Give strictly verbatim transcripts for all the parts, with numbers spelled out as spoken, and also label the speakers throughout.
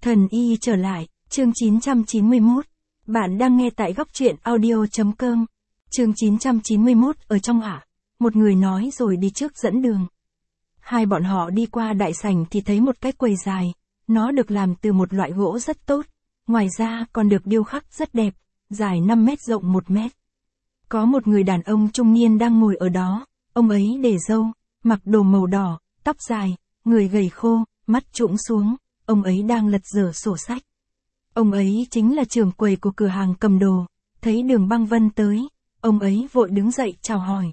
Speaker 1: Thần y trở lại, chương chín trăm chín mươi mốt. Bạn đang nghe tại góc truyện audio.com. Chương chín trăm chín mươi mốt ở trong ả. Một người nói rồi đi trước dẫn đường. Hai bọn họ đi qua đại sảnh thì thấy một cái quầy dài. Nó được làm từ một loại gỗ rất tốt. Ngoài ra còn được điêu khắc rất đẹp, dài năm mét rộng một mét. Có một người đàn ông trung niên đang ngồi ở đó. Ông ấy để râu, mặc đồ màu đỏ, tóc dài, người gầy khô, mắt trũng xuống. Ông ấy đang lật dở sổ sách. Ông ấy chính là trưởng quầy của cửa hàng cầm đồ. Thấy Đường Băng Vân tới, ông ấy vội đứng dậy chào hỏi.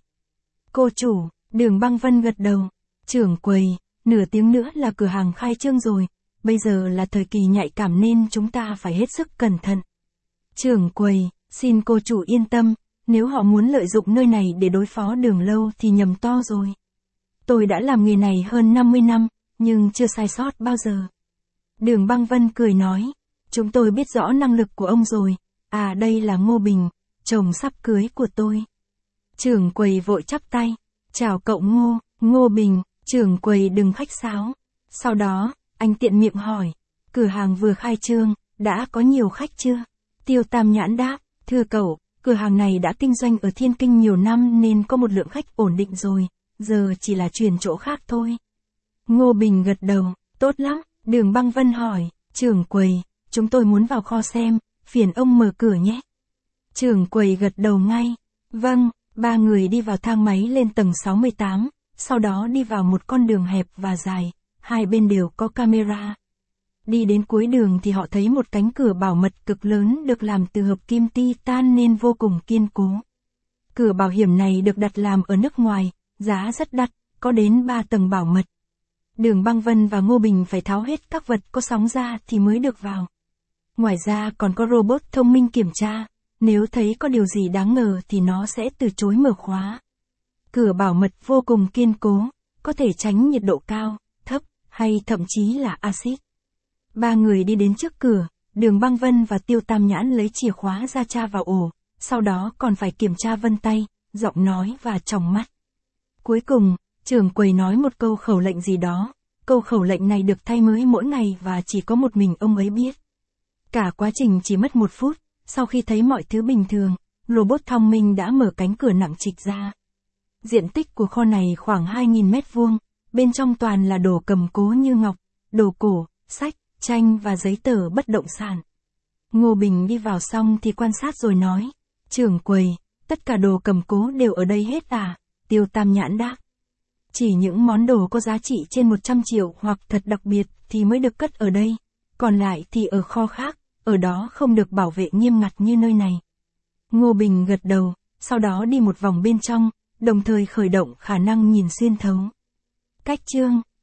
Speaker 1: Cô chủ, Đường Băng Vân gật đầu. Trưởng quầy, nửa tiếng nữa là cửa hàng khai trương rồi. Bây giờ là thời kỳ nhạy cảm nên chúng ta phải hết sức cẩn thận. Trưởng quầy, xin cô chủ yên tâm, nếu họ muốn lợi dụng nơi này để đối phó Đường Lâu thì nhầm to rồi. Tôi đã làm nghề này hơn năm mươi năm, nhưng chưa sai sót bao giờ. Đường Băng Vân cười nói, chúng tôi biết rõ năng lực của ông rồi, à đây là Ngô Bình, chồng sắp cưới của tôi. Trưởng quầy vội chắp tay, chào cậu Ngô, Ngô Bình, trưởng quầy đừng khách sáo. Sau đó, anh tiện miệng hỏi, cửa hàng vừa khai trương, đã có nhiều khách chưa? Tiêu Tam Nhãn đáp, thưa cậu, cửa hàng này đã kinh doanh ở Thiên Kinh nhiều năm nên có một lượng khách ổn định rồi, giờ chỉ là chuyển chỗ khác thôi. Ngô Bình gật đầu, tốt lắm. Đường Băng Vân hỏi, trưởng quầy, chúng tôi muốn vào kho xem, phiền ông mở cửa nhé. Trưởng quầy gật đầu ngay, vâng, ba người đi vào thang máy lên tầng sáu mươi tám, sau đó đi vào một con đường hẹp và dài, hai bên đều có camera. Đi đến cuối đường thì họ thấy một cánh cửa bảo mật cực lớn được làm từ hợp kim titan nên vô cùng kiên cố. Cửa bảo hiểm này được đặt làm ở nước ngoài, giá rất đắt, có đến ba tầng bảo mật. Đường Băng Vân và Ngô Bình phải tháo hết các vật có sóng ra thì mới được vào. Ngoài ra còn có robot thông minh kiểm tra, nếu thấy có điều gì đáng ngờ thì nó sẽ từ chối mở khóa. Cửa bảo mật vô cùng kiên cố, có thể tránh nhiệt độ cao, thấp, hay thậm chí là axit. Ba người đi đến trước cửa, Đường Băng Vân và Tiêu Tam Nhãn lấy chìa khóa ra tra vào ổ, sau đó còn phải kiểm tra vân tay, giọng nói và tròng mắt. Cuối cùng, trưởng quầy nói một câu khẩu lệnh gì đó, câu khẩu lệnh này được thay mới mỗi ngày và chỉ có một mình ông ấy biết. Cả quá trình chỉ mất một phút, sau khi thấy mọi thứ bình thường, robot thông minh đã mở cánh cửa nặng trịch ra. Diện tích của kho này khoảng hai nghìn mét vuông, bên trong toàn là đồ cầm cố như ngọc, đồ cổ, sách, tranh và giấy tờ bất động sản. Ngô Bình đi vào xong thì quan sát rồi nói, trưởng quầy, tất cả đồ cầm cố đều ở đây hết à? Tiêu Tam Nhãn đáp. Chỉ những món đồ có giá trị trên một trăm triệu hoặc thật đặc biệt thì mới được cất ở đây, còn lại thì ở kho khác, ở đó không được bảo vệ nghiêm ngặt như nơi này. Ngô Bình gật đầu, sau đó đi một vòng bên trong, đồng thời khởi động khả năng nhìn xuyên thấu. Cách chương